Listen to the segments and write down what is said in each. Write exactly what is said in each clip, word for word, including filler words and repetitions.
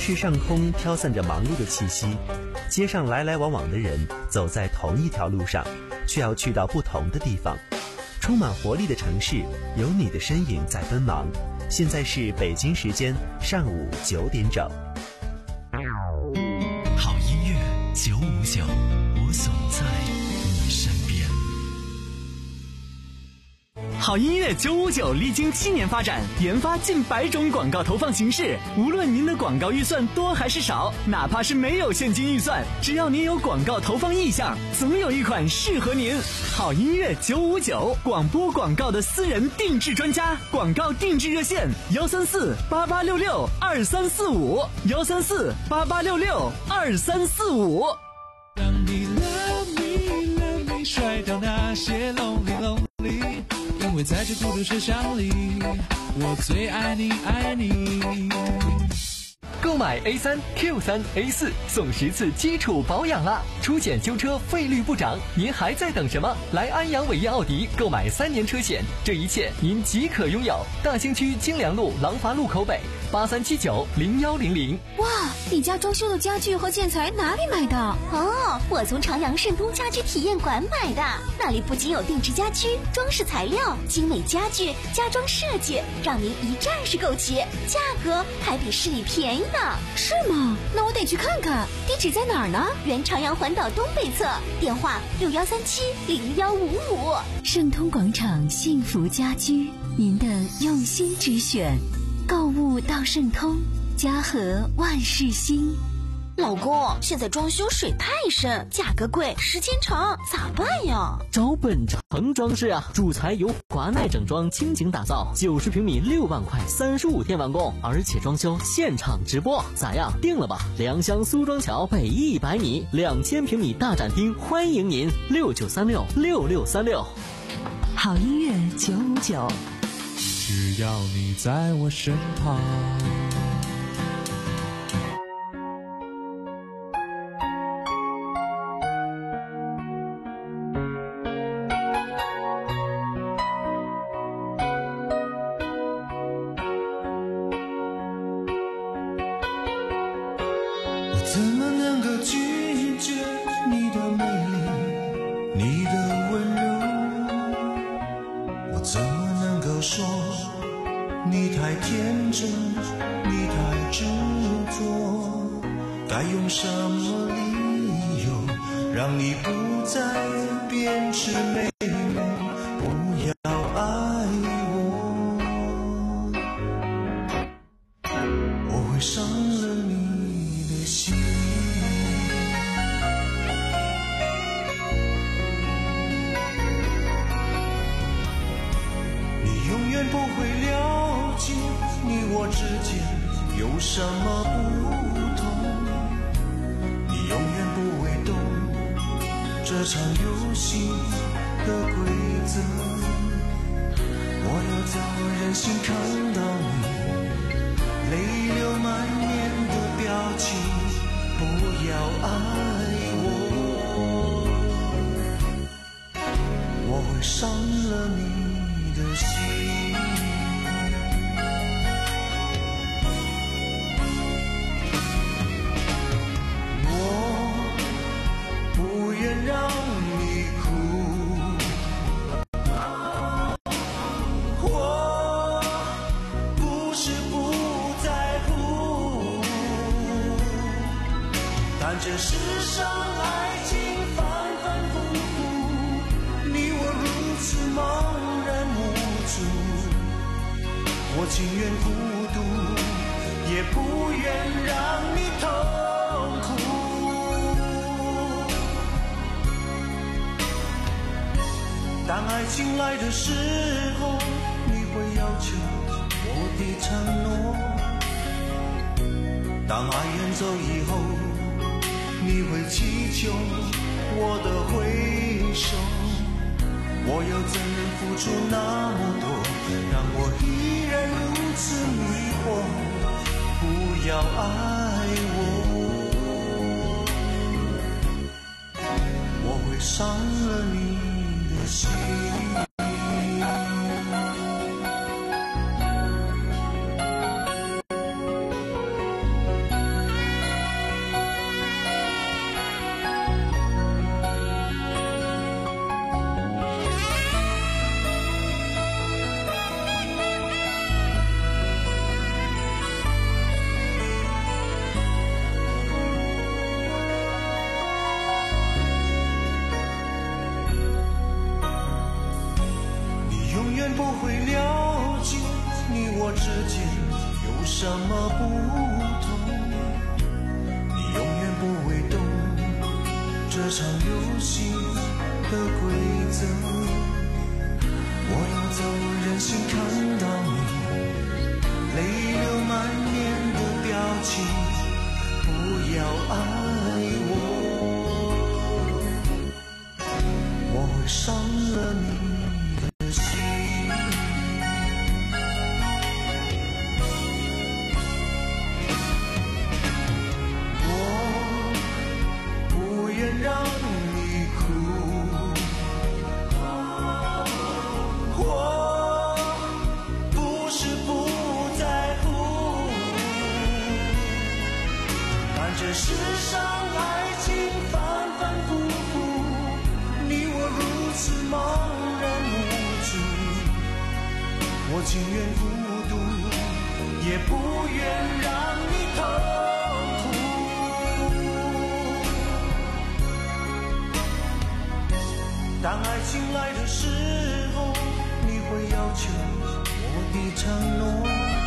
市上空飘散着忙碌的气息，街上来来往往的人走在同一条路上，却要去到不同的地方。充满活力的城市，有你的身影在奔忙。现在是北京时间上午九点整。 好音乐九五九，我总在你身边。好音乐九五九历经七年发展，研发近百种广告投放形式。无论您的广告预算多还是少，哪怕是没有现金预算，只要您有广告投放意向，总有一款适合您。好音乐九五九，广播广告的私人定制专家，广告定制热线幺三四八八六六二三四五幺三四八八六六二三四五。 当你 love me love me 甩掉那些 lonely lonely， 因为在这孤独世上里，我最爱你爱你。 购买 A 三 Q 三 A 四送十次基础保养啦！出险修车费率不涨，您还在等什么？来安阳伟业奥迪购买三年车险，这一切您即可拥有。大兴区京良路廊坊路口北八三七九零幺零零。 哇，你家装修的家具和建材哪里买的？ 哦，我从长阳盛通家居体验馆买的，那里不仅有定制家居、装饰材料、精美家具、家装设计，让您一站式购齐，价格还比市里便宜呢。 是吗？那我得去看看。地址在哪儿呢？ 原长阳环岛东北侧，电话六幺三七零幺五五。 盛通广场幸福家居，您的用心之选。购物到盛通，家和万事兴。 老公，现在装修水太深，价格贵，时间长，咋办呀？ 找本城装饰啊，主材由华奈整装倾情打造，九十平米六万块，三十五天完工，而且装修现场直播，咋样？定了吧？良乡苏庄桥北一百米，两千平米大展厅，欢迎您，六九三六六六三六。 好音乐九五九， 只要你在我身旁。 怎么能够拒绝你的美丽，你的温柔？我怎么能够说你太天真，你太执着？该用什么理由让你不再变吃妹妹，不要爱我？我会伤了你的心。你永远不会了解你我之间有什么不同，你永远不会懂这场游戏的规则。我要怎么忍心看到你泪流满面的表情？不要爱我，我会伤了你的心。我不愿让你哭，我不是不在乎，但这世上爱情反反复复，你我如此茫然无助，我情愿孤独，也不愿让你痛苦。当爱情来的时候，你会要求我的承诺；当爱远走以后，你会祈求我的回首。我又怎能付出那么多，让我依然如此迷惑？不要爱我，我会伤了你的心。 不会了解你我之间有什么不同，你永远不会懂这场游戏的规则。我要走任性看到你泪流满面的表情，不要爱我，我会伤了你的心。我不愿让你哭，我不是不在乎，但这世上爱情反反复复，你我如此茫然无助，我情愿孤独，也不愿让你痛苦。当爱情来的时候，你会要求我的承诺，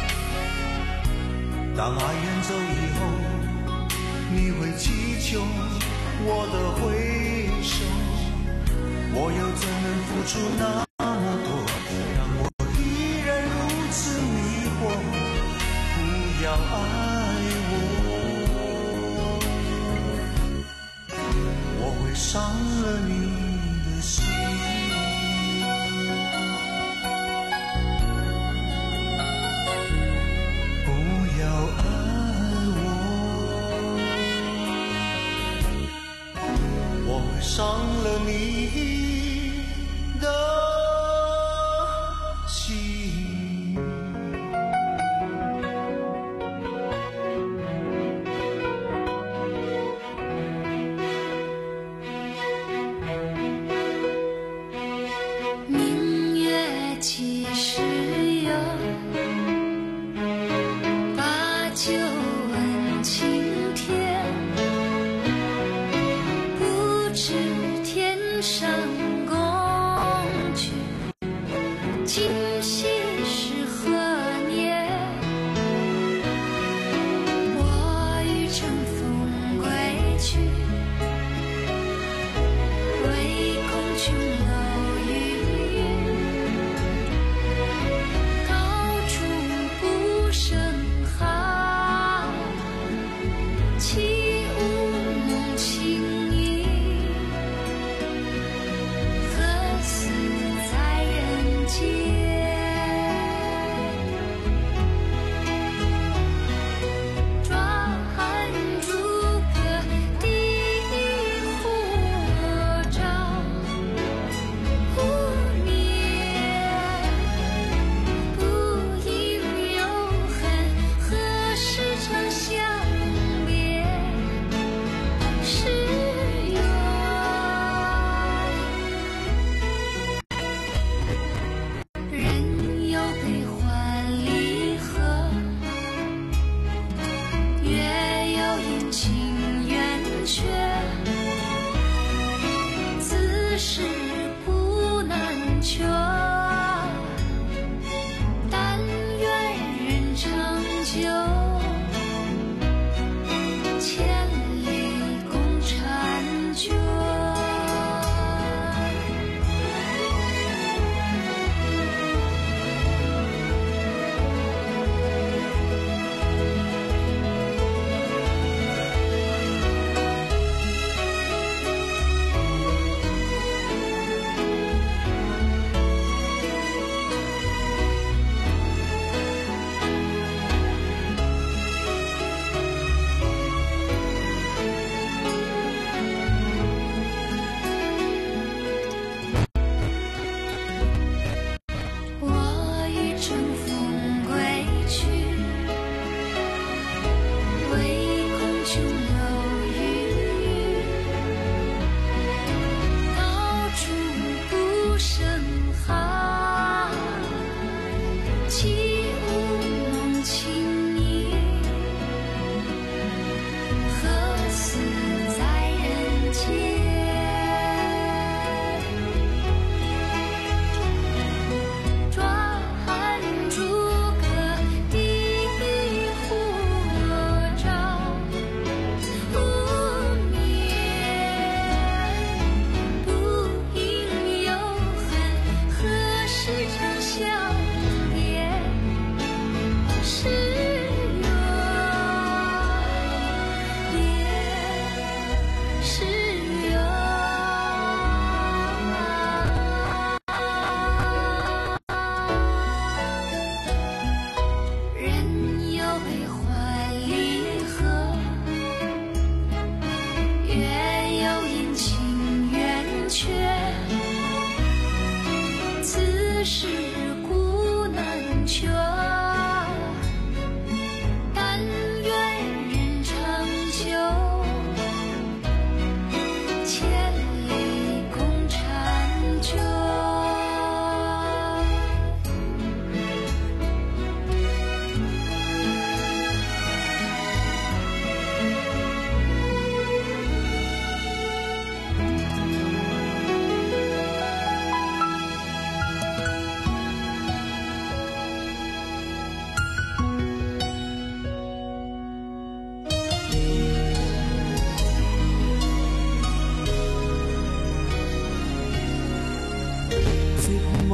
当爱远走以后，你会祈求我的回首，我又怎能付出那么多，让我依然如此迷惑，不要爱我，我会伤了你的心。不要爱我，我会伤了你的心。 明月几时有，把酒问青天，不知天上宫阙，今夕是何年？我欲乘风归去，唯恐琼楼玉宇，高处不胜寒，起舞弄清影，何似在人间？转朱阁，低护照，无眠，不应有恨，何时长相别时圆？人有悲欢离合，月有阴晴圆缺，自是古难全。但愿人长久，千里共婵娟。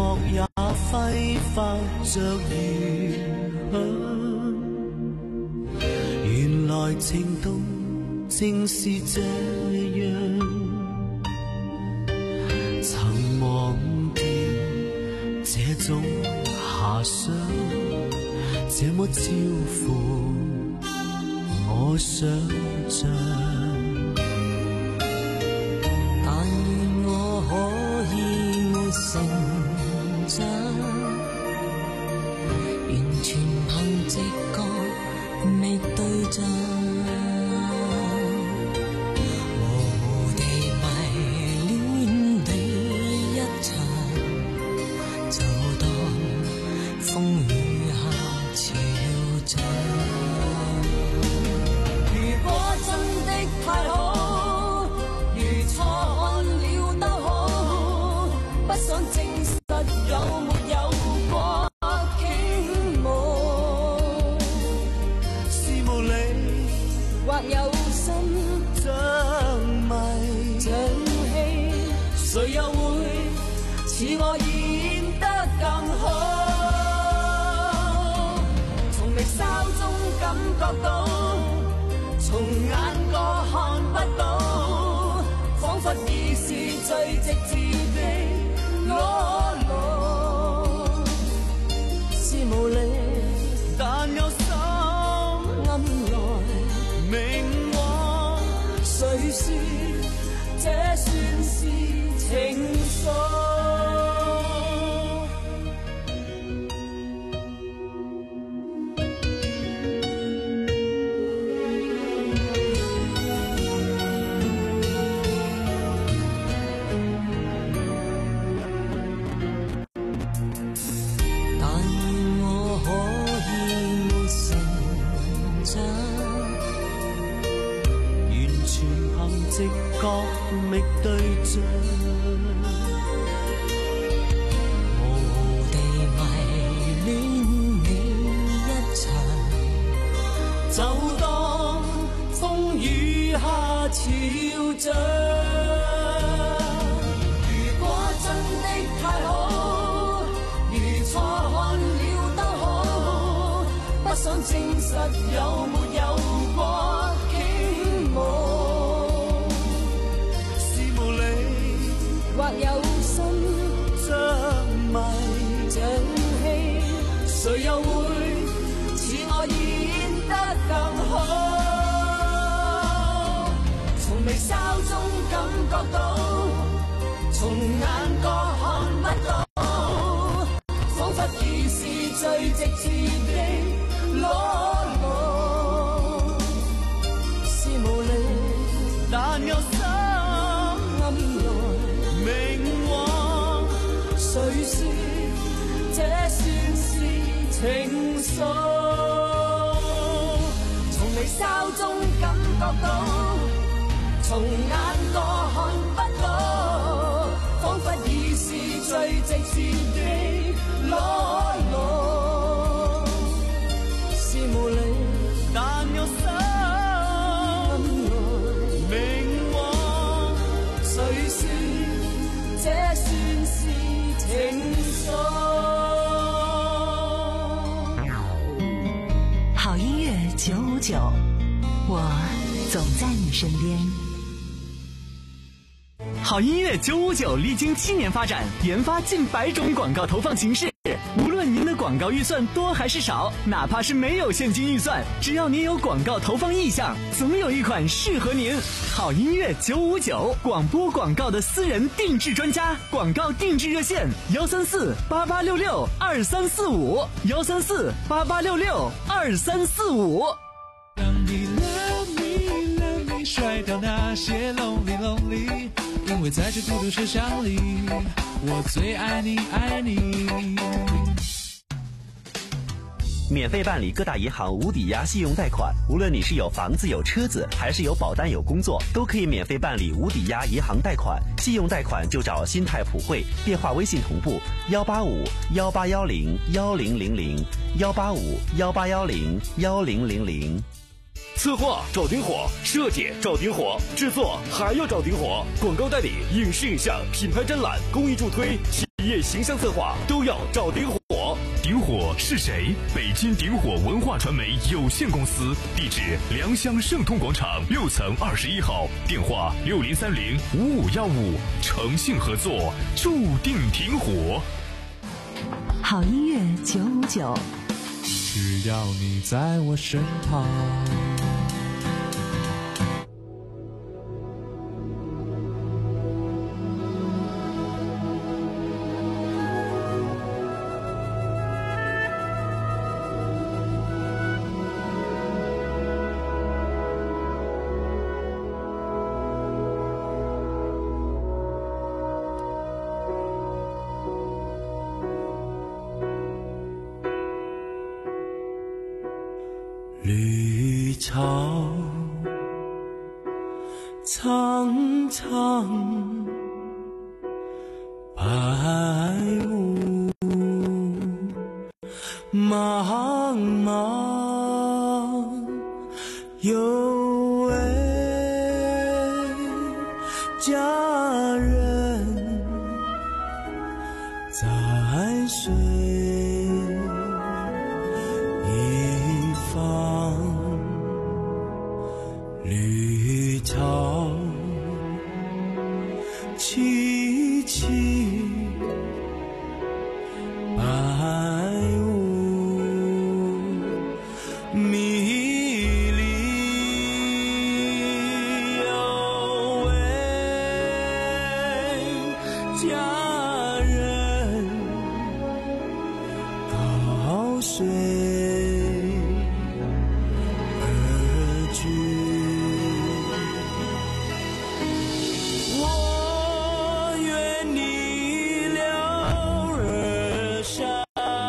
默也揮發着餘香。原來情動正是這樣，曾忘掉這種遐想，這麼超乎我想象。 但願我可以沒成長，完全憑直覺覓對象，模糊地迷戀你一場，就當風雨下潮漲。如果真的太好，如錯看了都好，不想證實有沒有過傾慕， 是無理或有心像迷像戲，誰又會似我演得更好？從眉梢中感覺到，從眼角看不到，彷彿已是最直接的裸露，是無力， 但有心暗來明往， 誰說這算是情愫？ 直覺覓對象， 模糊地迷戀你一場， 就當風雨下潮漲。 如果真的太好，如錯看了都好，不想證實有沒有過傾慕，或有心像迷像戲，誰又會似我演得更好？從眉梢中感覺到，從眼角看不到，彷彿已是最直接的裸露，是無力， 但有心暗來明往， 誰說這算是情愫？從眉梢中感覺到，從眼角看不到，彷彿已是最直接的裸露，是無力， 但有心明往， 誰說這算是情愫？ 好音樂九五九，我總在你身邊。 好音樂九五九歷經七年發展，研發近百種廣告投放形式。無論您的廣告預算多還是少，哪怕是沒有現金預算，只要您有廣告投放意向，總有一款適合您。好音樂九五九，廣播廣告的私人定制專家，廣告定制熱線幺三四八八六六二三四五幺三四八八六六二三四五。 让你 love me love me 甩掉那些 lonely lonely， 因为在这孤独车厢里，我最爱你爱你。 免费办理各大银行无抵押信用贷款，无论你是有房子有车子，还是有保单有工作，都可以免费办理无抵押银行贷款。信用贷款就找新泰普惠，电话微信同步幺八五幺八幺零幺零零零幺八五幺八幺零幺零零零。 策划找顶火，设计找顶火，制作还要找顶火。广告代理、影视影像、品牌展览、公益助推。 业形象策划都要找顶火。 顶火是谁？北京顶火文化传媒有限公司，地址良乡盛通广场六层二十一号，电话六零三零五五幺五，诚信合作，注定挺火。 好音乐九五九， 只要你在我身旁。 绿草苍苍，白雾茫茫，有位佳人在水一方，绿草萋萋，白雾迷离，有位佳人高水而居。我愿你了而上，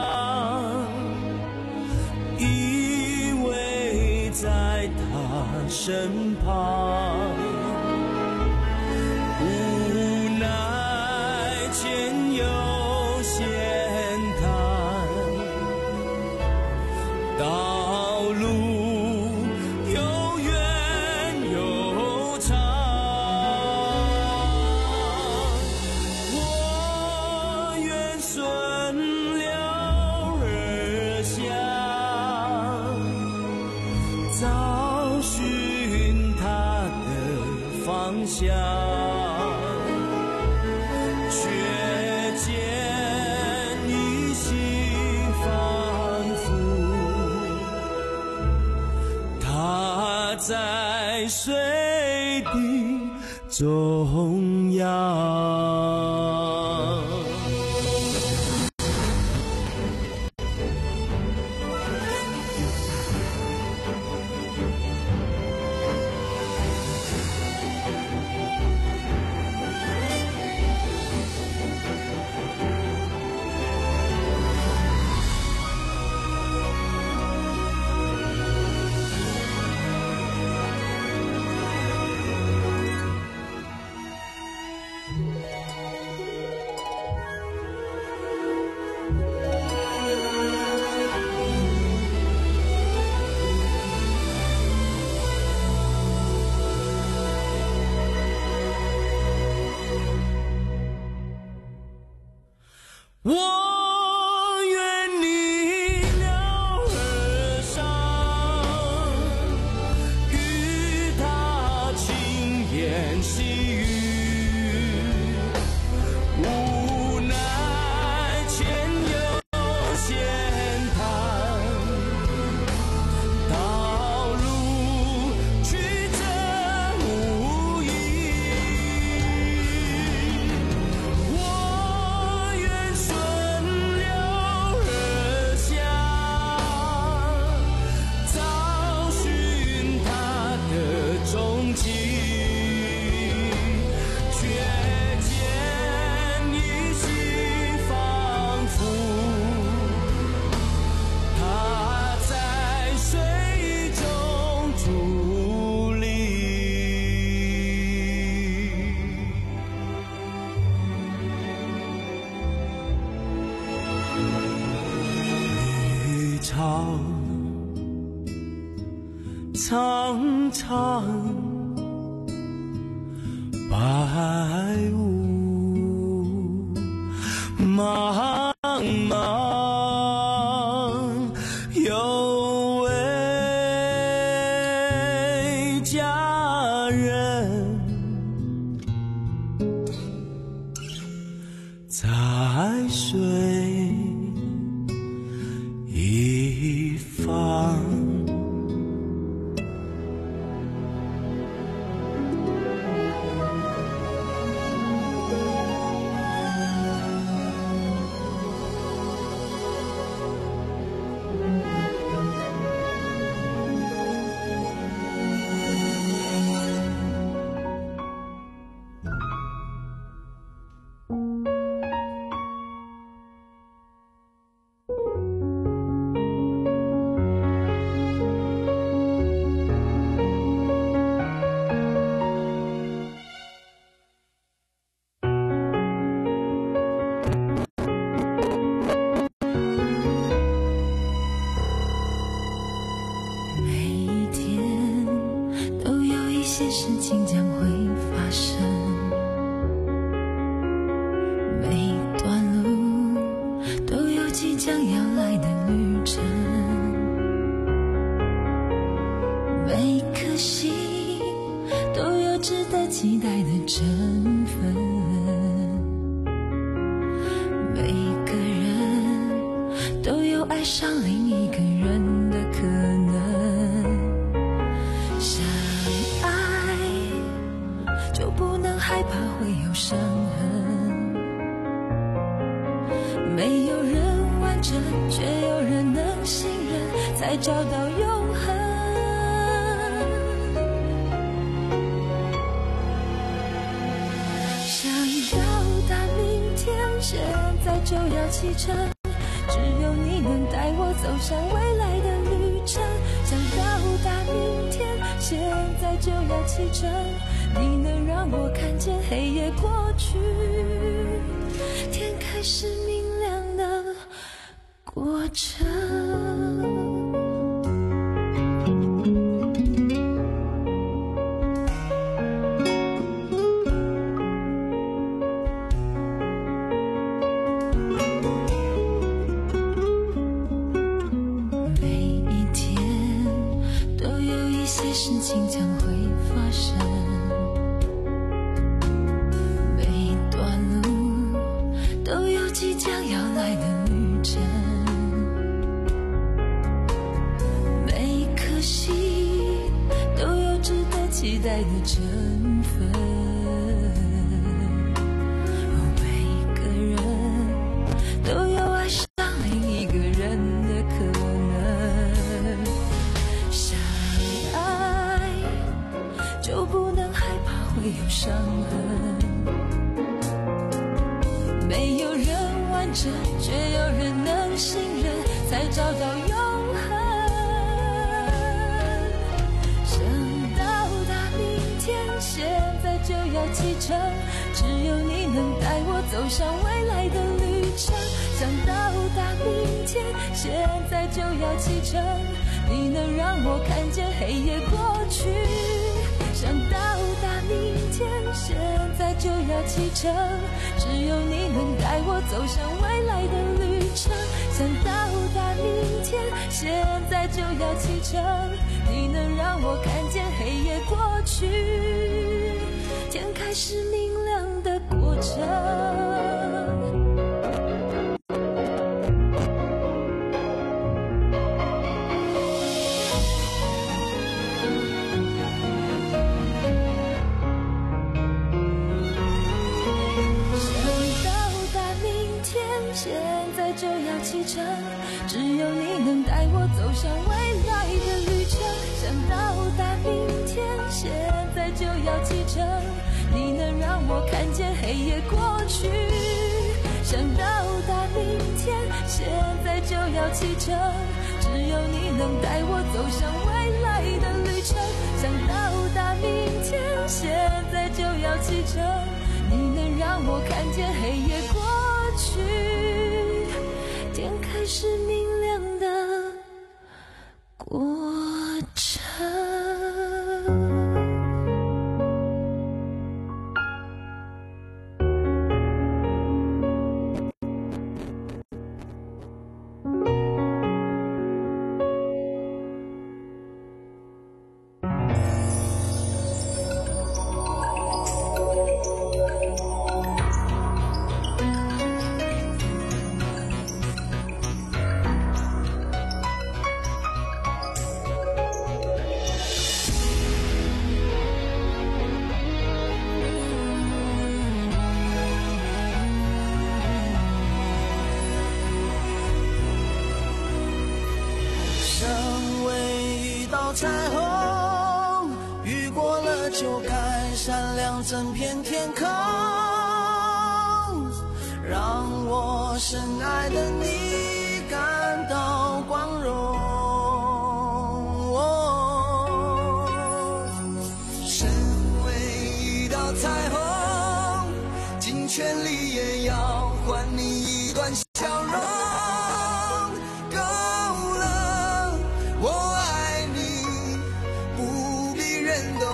依偎在他身旁，无奈前有险滩，道路又远又长，我愿顺流而下，找寻他的方向，却见你心仿佛他在水的中央。我愿你了而上，与他轻言细语，无奈前有险滩，道路曲折无依。我愿顺流而下，找寻他的踪迹，却见你心仿佛他在水中伫立。绿草苍苍，白雾茫随一方。 事情将会发生，每段路都有即将要来的旅程，每颗心都有值得期待的成分，每个人都有爱上另一个人的可能。就不能害怕会有伤痕，没有人完整，却有人能信任，才找到永恒。想到达明天，现在就要启程，只有你能带我走向未来的旅程。想到达明天，现在就要启程，你能让我看见黑夜过去，天开始明亮的过程。事情将会发生，每段路都有即将要来的旅程，每颗心都有值得期待的成分，每个人都有爱上另一个人的可能。就不能害怕会有伤痕，没有人完整，却有人能信任，才找到永恒。想到达明天，现在就要启程，只有你能带我走向未来的旅程。想到达明天，现在就要启程，你能让我看见黑夜过去。想到达明天，现在就要启程，只有你能带我走向未来的旅程。想到达明天，现在就要启程，你能让我看见黑夜过去，天开始明亮的过程。现在就要启程，只有你能带我走向未来的旅程。想到达明天，现在就要启程，你能让我看见黑夜过去。想到达明天，现在就要启程，只有你能带我走向未来的旅程。想到达明天，现在就要启程，你能让我看见黑夜过去，天开始明亮的过程。 亮整片天空，让我深爱的你感到光荣。哦，身为一道彩虹，尽全力也要还你一段笑容。够了，我爱你，不必认懂。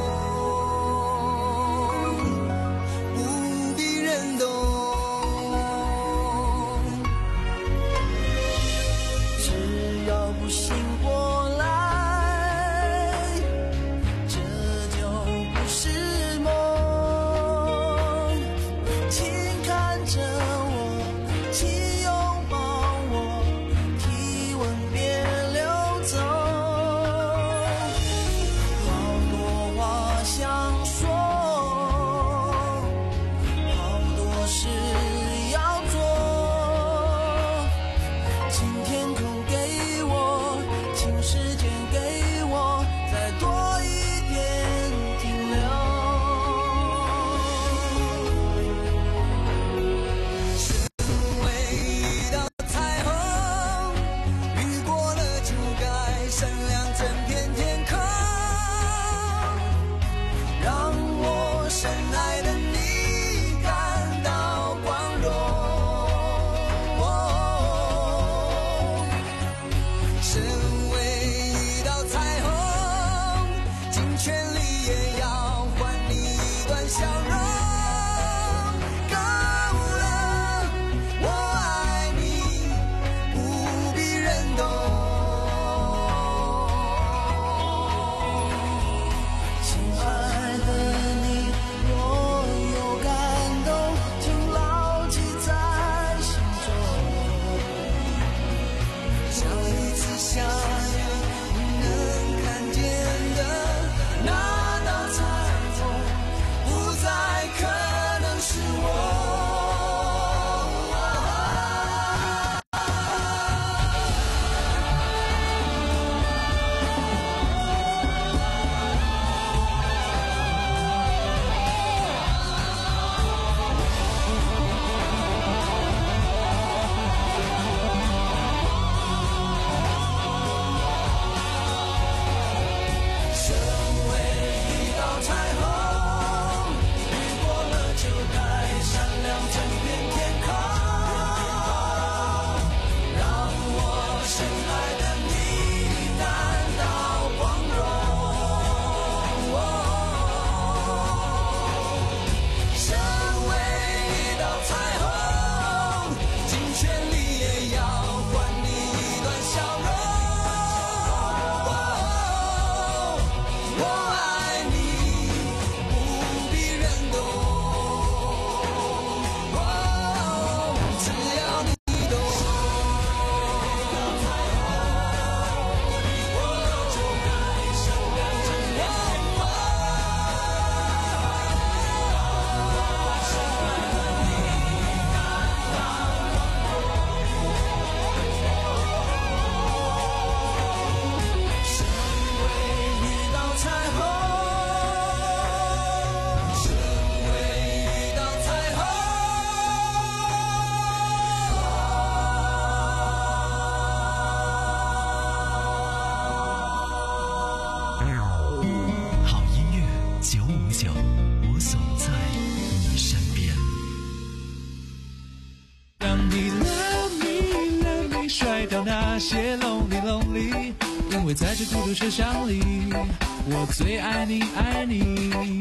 那些 lonely lonely， 因为在这孤独车厢里，我最爱你爱你。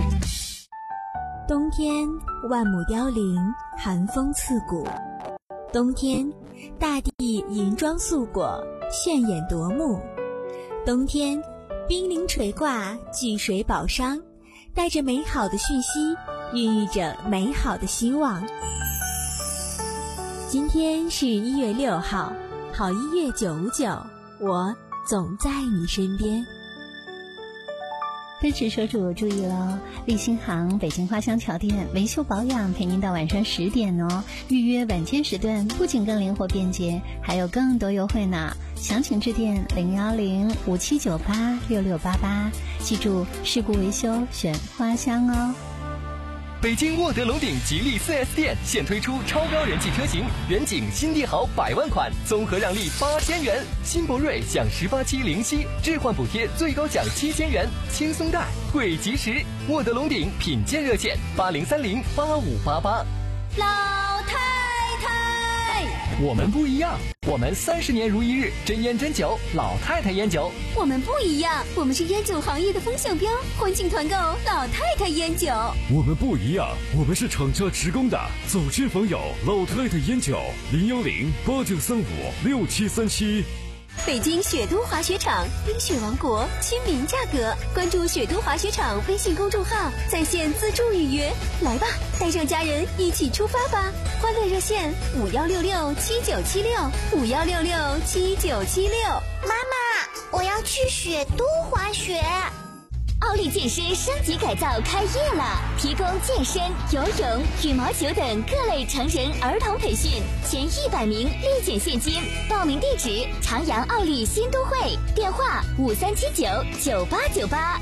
冬天万亩凋零，寒风刺骨。冬天大地银装素裹，炫眼夺目。冬天冰凌垂挂，聚水宝商，带着美好的讯息，孕育着美好的希望。今天是一月六号，好音乐九五九，我总在你身边。 奔驰车主注意了，立新行北京花乡桥店维修保养陪您到晚上十点哦。预约晚间时段不仅更灵活便捷，还有更多优惠呢。详情致电零幺零五七九八六六八八，记住事故维修选花乡哦。 北京沃德龙鼎吉利 四 S 店现推出超高人气车型远景新帝豪百万款，综合让利八千元，新博瑞享十八期零息置换补贴，最高享七千元，轻松贷贵及时。沃德龙鼎品鉴热线八零三零八五八八。 老太太， 我们不一样，我们三十年如一日，真烟真酒，老太太烟酒。 我们不一样，我们是烟酒行业的风向标，欢庆团购老太太烟酒。 我们不一样，我们是厂家职工的，走亲访友，老太太烟酒，零幺零八九三五六七三七。 北京雪都滑雪场，冰雪王国，亲民价格。关注雪都滑雪场微信公众号，在线自助预约。来吧，带上家人一起出发吧！欢乐热线五幺六六七九七六五幺六六七九七六。 妈妈，我要去雪都滑雪。 奥利健身升级改造开业了，提供健身、游泳、羽毛球等各类成人儿童培训，前一百名立减现金。报名地址：长阳奥利新都会，电话五三七九九八九八。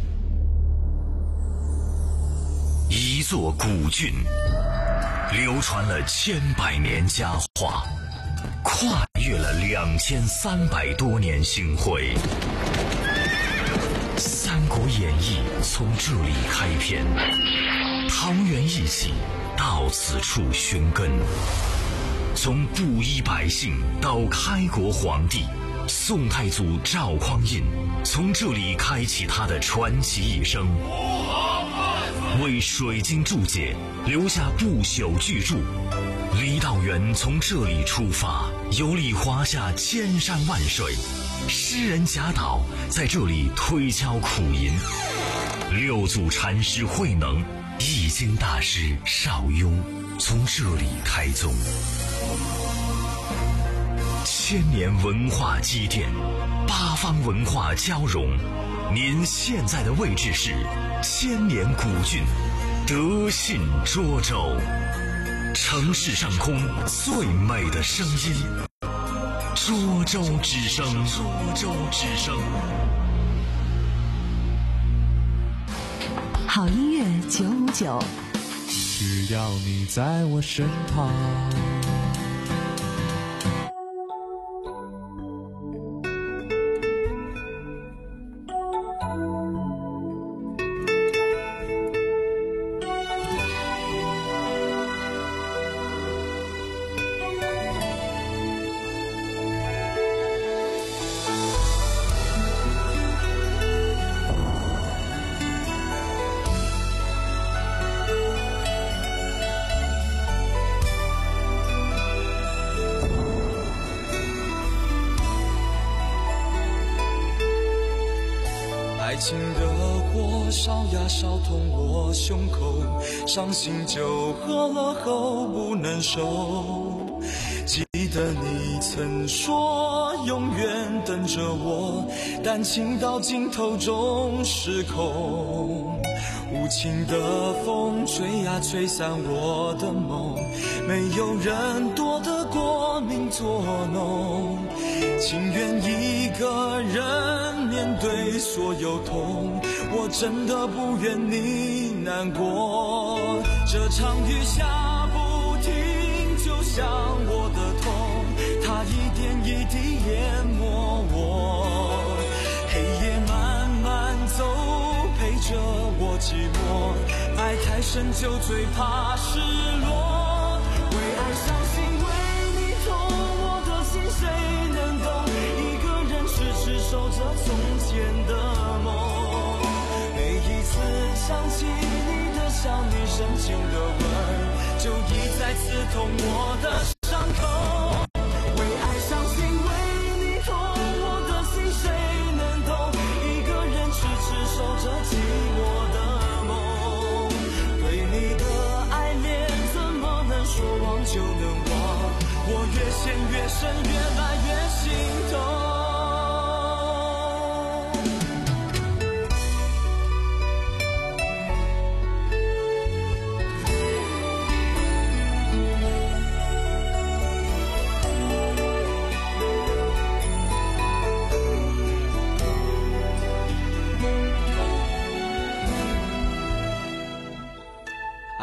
一座古郡，流传了千百年佳话，跨越了两千三百多年星辉。《三国演义》从这里开篇，桃园义气到此处寻根。从布衣百姓到开国皇帝，宋太祖赵匡胤从这里开启他的传奇一生，为水晶注解留下不朽巨著。李道元从这里出发，游历华夏千山万水。诗人贾岛在这里推敲苦吟，六祖禅师慧能、易经大师邵雍从这里开宗。千年文化积淀，八方文化交融。您现在的位置是千年古郡德信涿州，城市上空最美的声音。涿州之声，涿州之声。 好音乐九五九， 只要你在我身旁。 爱情的火烧呀烧痛我胸口，伤心酒喝了后不能收。记得你曾说永远等着我，但情到尽头终是空。无情的风吹呀吹散我的梦，没有人躲得过命作弄，情愿一个人面对所有痛，我真的不愿你难过。这场雨下不停，就像我的痛，它一点一滴淹没我。黑夜慢慢走，陪着我寂寞，爱太深就最怕失落。为爱伤心，为你痛，我的心谁能懂？一个人痴痴守着从前的梦，每一次想起你的笑，你深情的吻，就一再刺痛我的伤口。为爱伤心，为你痛，我的心谁能懂？一个人痴痴守着寂寞的梦，对你的爱恋怎么能说忘就能忘？我越陷越深，越来越心痛。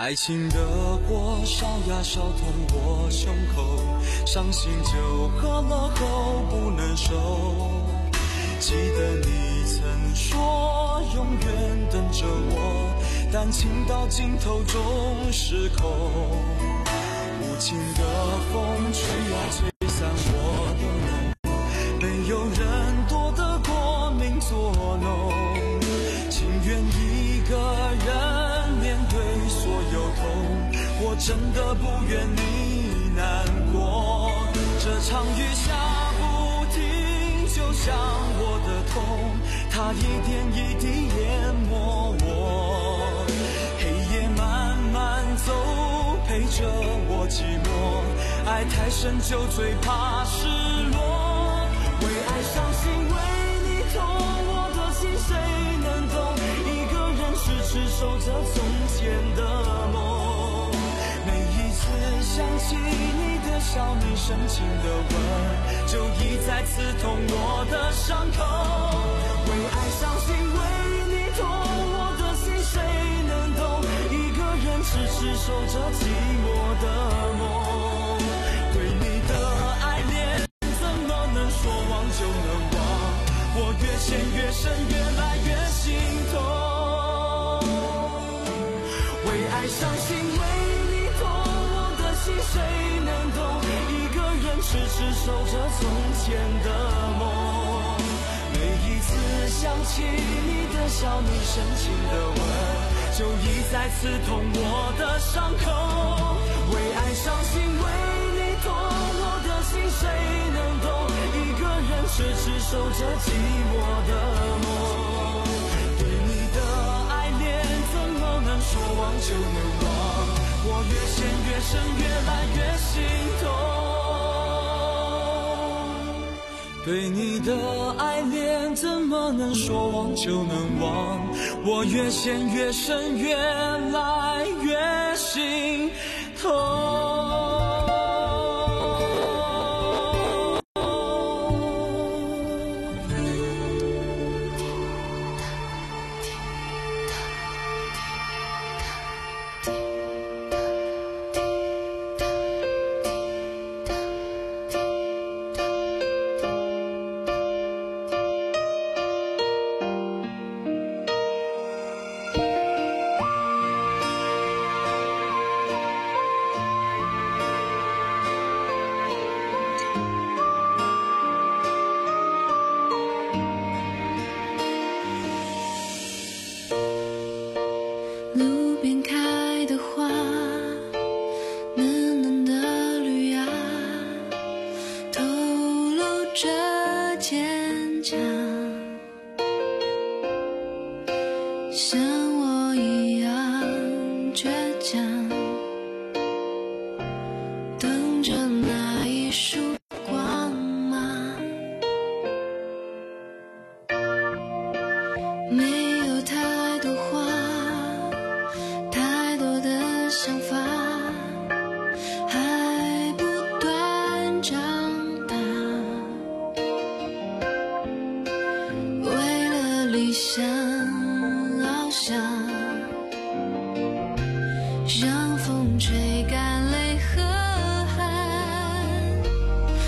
爱情的火烧呀烧痛我胸口，伤心酒喝了后不能收。记得你曾说永远等着我，但情到尽头总失控。无情的风吹呀吹散我的梦，没有人躲得过命作弄。情愿一个人面对所有痛，我真的不愿你难过。这场雨下不停，就像我的痛，它一点一滴淹没我。黑夜慢慢走，陪着我寂寞，爱太深就最怕失落。为爱伤心，为你痛，我的心谁能懂？一个人痴痴守着从前的梦。每一次想起你的笑，你深情的吻，就一再刺痛我的伤口。为爱伤心，为你痛，我的心谁能懂？一个人痴痴守着寂寞的梦。对你的爱恋怎么能说忘就能忘？我越陷越深，越来越心痛。为爱伤心，为你痛，我的心谁能懂？一个人痴痴守着从前的梦。每一次想起你的笑，你深情的吻，就一再刺痛我的伤口。为爱伤心，为你痛，我的心谁能懂？一个人痴痴守着寂寞的梦。对你的爱恋怎么能说忘就能忘？我越陷越深，越来越心痛。对你的爱恋怎么能说忘就能忘？我越陷越深，越来越心痛。 路边开的花，嫩嫩的绿芽，透露着坚强，像我一样倔强，等着那一束光芒。没有太多话，太多的想法，还不断长大。为了理想翱翔，让风吹干泪和汗，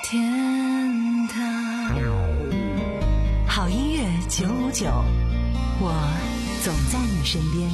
天堂。好音乐九五九，我总在你身边。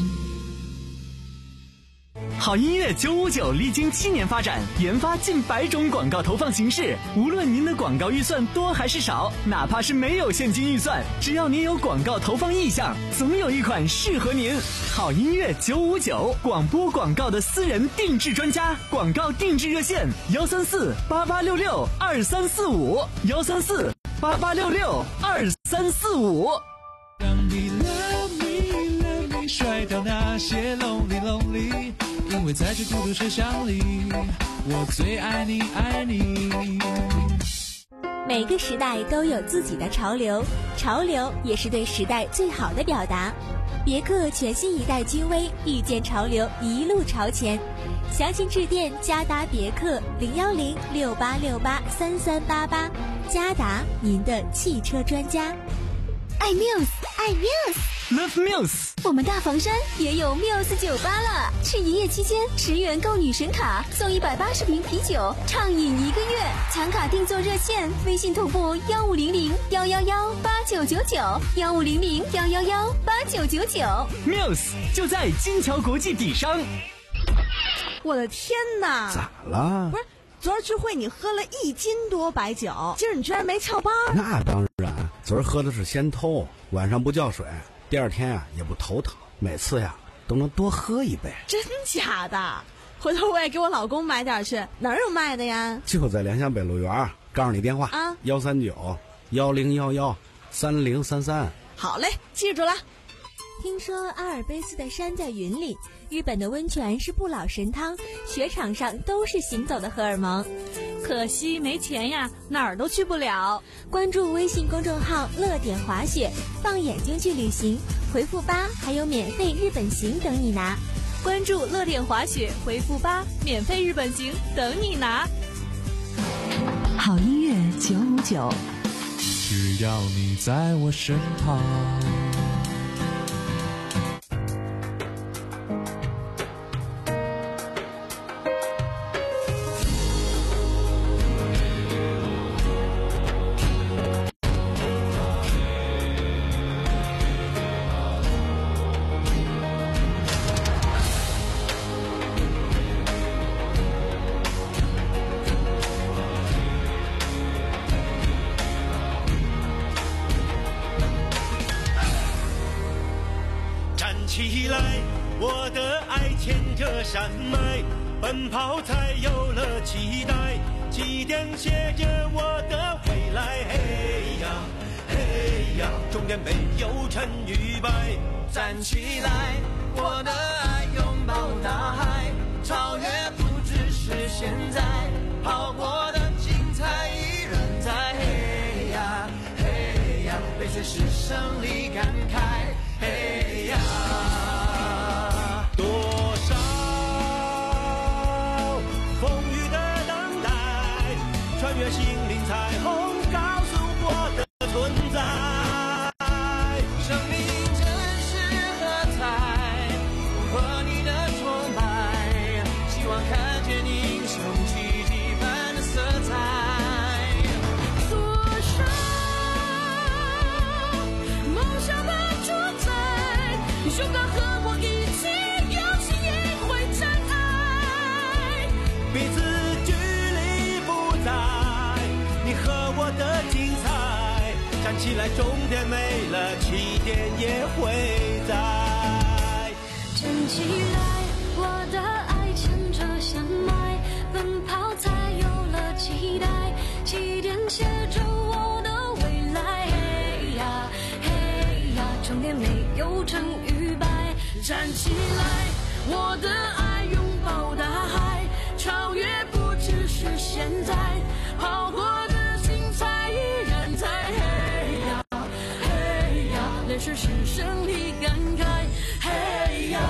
好音乐九五九历经七年发展，研发近百种广告投放形式。无论您的广告预算多还是少，哪怕是没有现金预算，只要您有广告投放意向，总有一款适合您。好音乐九五九，广播广告的私人定制专家，广告定制热线：幺三四八八六六二三四五，幺三四八八六六二三四五。 让你 love me love me 甩掉那些 lonely lonely。因为在这孤独车厢里，我最爱你爱你。 每个时代都有自己的潮流，潮流也是对时代最好的表达。别克全新一代君威，遇见潮流，一路朝前。详情致电嘉达别克零幺零六八六八三三八八，嘉达您的汽车专家。 爱 Muse， 爱 Muse。Love Muse， 我们大房山也有 Muse 酒吧了。是营业期间，十元购女神卡，送一百八十瓶啤酒，畅饮一个月。抢卡订座热线：微信同步幺五零零幺幺幺八九九九，幺五零零幺幺幺八九九九。 Muse 就在金桥国际底商。 我的天哪！ 咋了？ 不是，昨儿聚会你喝了一斤多白酒，今儿你居然没翘班？ 那当然，昨儿喝的是先偷，晚上不叫水。第二天啊也不头疼，每次呀都能多喝一杯。 真假的？回头我也给我老公买点去。哪儿有卖的呀？ 就在联想北路园，告诉你电话啊， 幺三九幺零幺幺三零三三。 好嘞，记住了。 听说阿尔卑斯的山在云里，日本的温泉是不老神汤，雪场上都是行走的荷尔蒙。 可惜没钱呀，哪儿都去不了。 关注微信公众号乐点滑雪，放眼睛去旅行，回复八还有免费日本行等你拿。 关注乐点滑雪，回复八，免费日本行等你拿。 好音乐九五九， 只要你在我身旁。 起来，我的爱牵着山脉，奔跑才有了期待，起点写着我的未来。嘿呀嘿呀，终点没有成与败。站起来，我的爱拥抱大海，超越不只是现在，跑过的精彩依然在。嘿呀嘿呀，泪水是胜利感慨。嘿呀，多少风雨的等待，穿越心灵彩虹，告诉我的存在。生命真是喝彩，我和你的崇拜，希望看见英雄奇迹般的色彩。 多少梦想的主宰，勇敢和我一起，有心也会展开。 彼此距离不在，你和我的精彩，站起来，终点没了，起点也会在。 站起来，我的爱牵着山脉，奔跑才有了期待，起点写着我的未来。嘿呀嘿呀，终点没有成与败。站起来，我的爱拥抱大海，超越不只是现在，跑过的精彩依然在。嘿呀嘿呀，泪水是胜利感慨。嘿呀。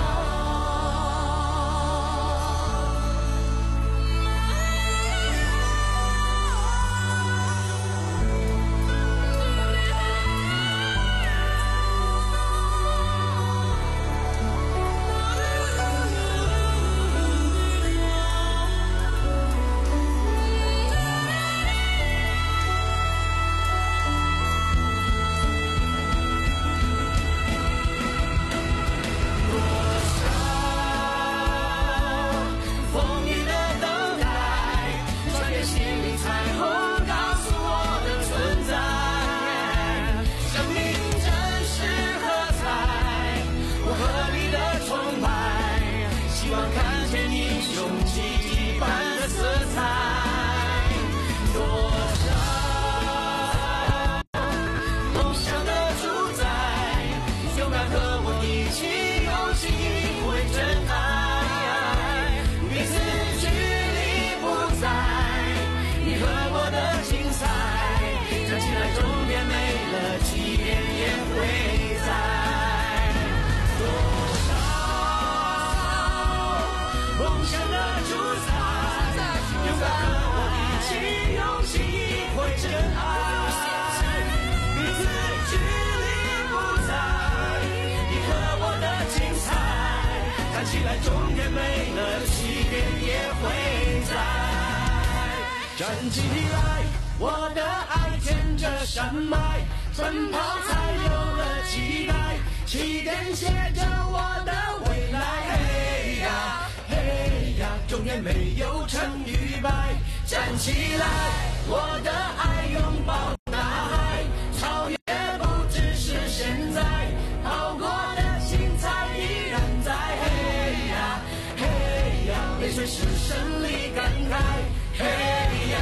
站起来，我的爱牵着山脉，奔跑才有了期待，起点写着我的未来。嘿呀嘿呀，终点没有成与败，站起来，我的爱拥抱大海，超越不只是现在，跑过的精彩依然在。嘿呀嘿呀，泪水是胜利感慨。嘿呀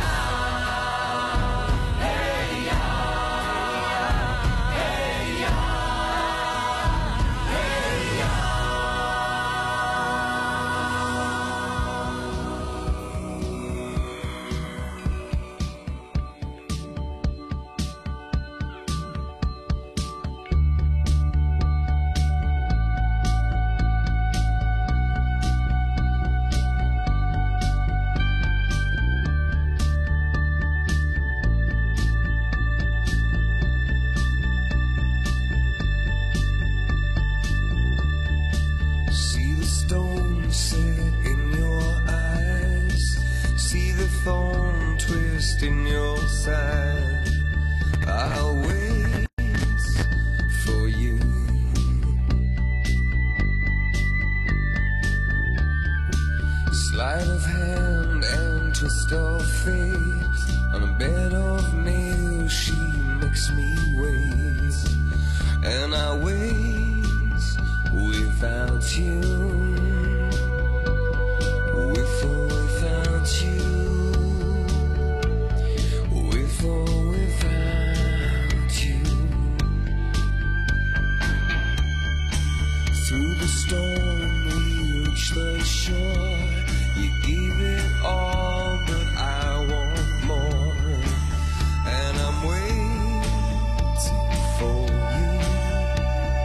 嘿呀嘿呀嘿呀。In your side, I'll wait for you. Sleight of hand and twist of fate, on a bed of nails she makes me wait, and I wait without you, with or without you. Storm, we reach the shore. You give it all, but I want more. And I'm waiting for you.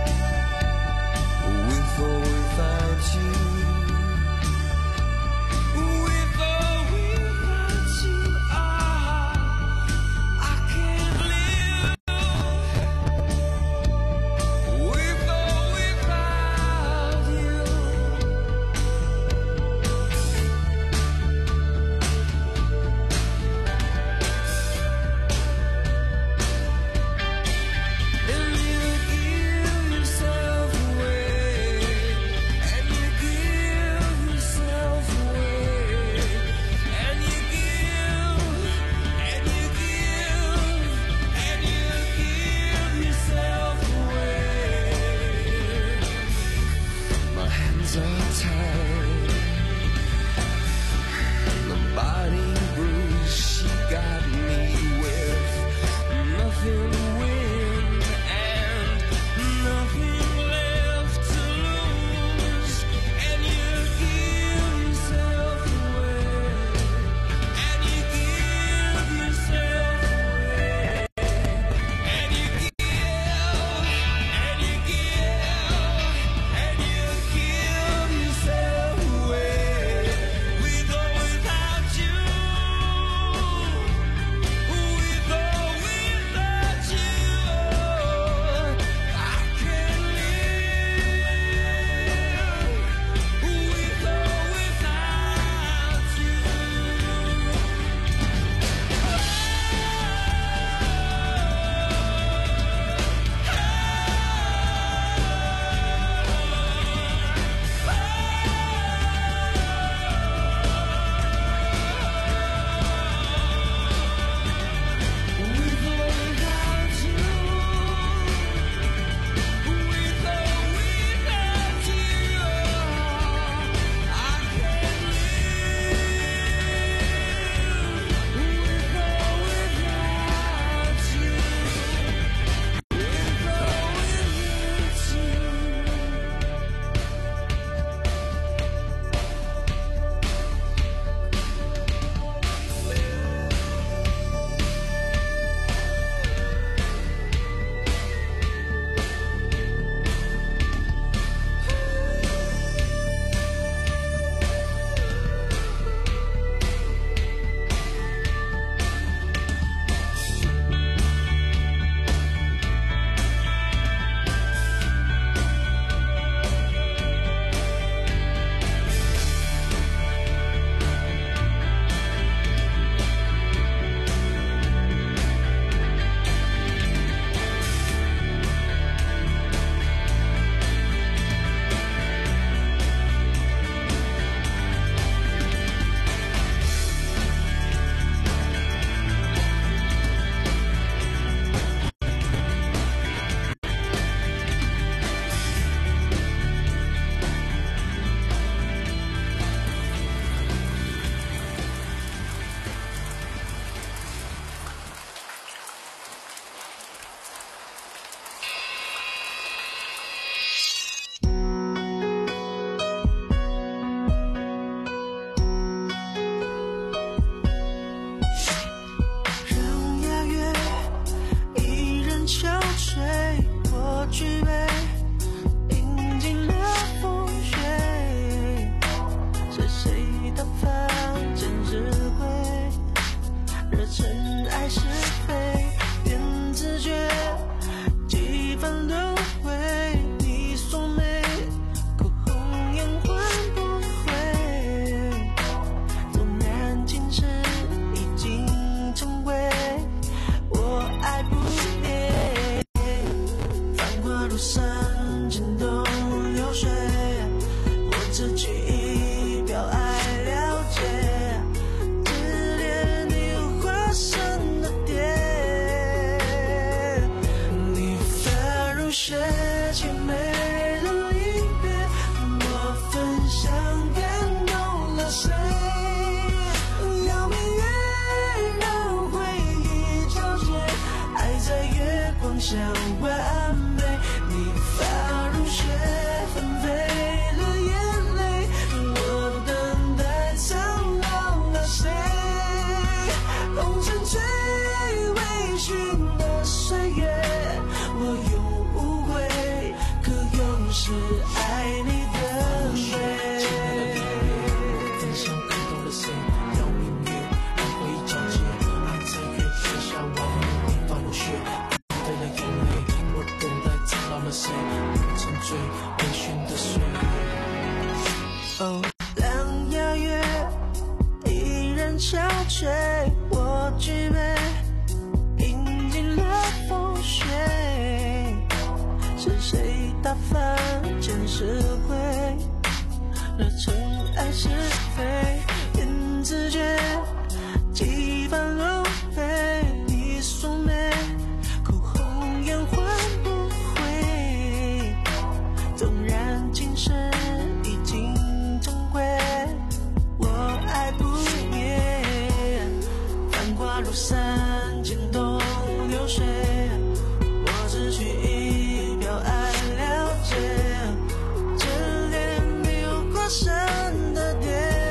向完美，你发如雪纷飞了眼泪，我等待苍老了谁？红尘醉微醺的岁月，我永无悔，可永是爱你的美。分享感动了谁？要命运让回忆交接，爱在月月下完美，你发如雪飞了眼泪，我等待苍老了谁？红尘醉微醺的岁月。哦，两牙月依然憔悴，我举杯饮尽了风雪，是谁打翻前世灰，惹尘埃是非，缘字诀几番轮回，你素眉口红颜换不回，纵然今生已经成灰，我爱不灭，繁华如山间东流水，我只取一瓢爱了解，这恋没有过深的蝶，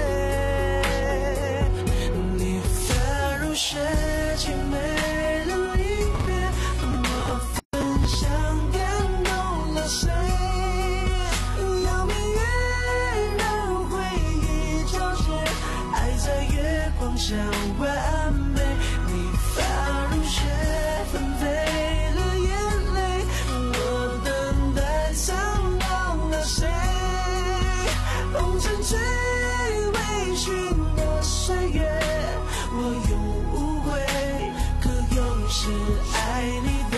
你发如雪凄美了离别，我分享感动了谁？要明月让回忆交织，爱在月光下完美，你发如雪纷飞了眼泪，我等待苍老了谁？红尘醉微醺的岁月，我永无悔，可永是爱你的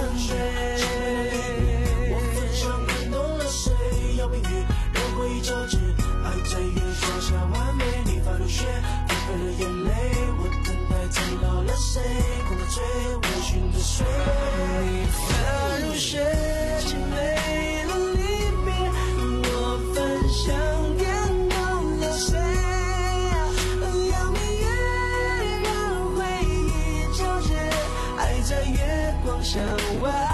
美。我分享感动了谁？要明月让回忆交织，爱在月光下完美，你发如雪纷飞了眼泪，我等待苍老了谁？红尘醉微醺的岁月，你发如雪凄美了离别，我分享感动了谁？要明月让回忆交织，爱在月光下完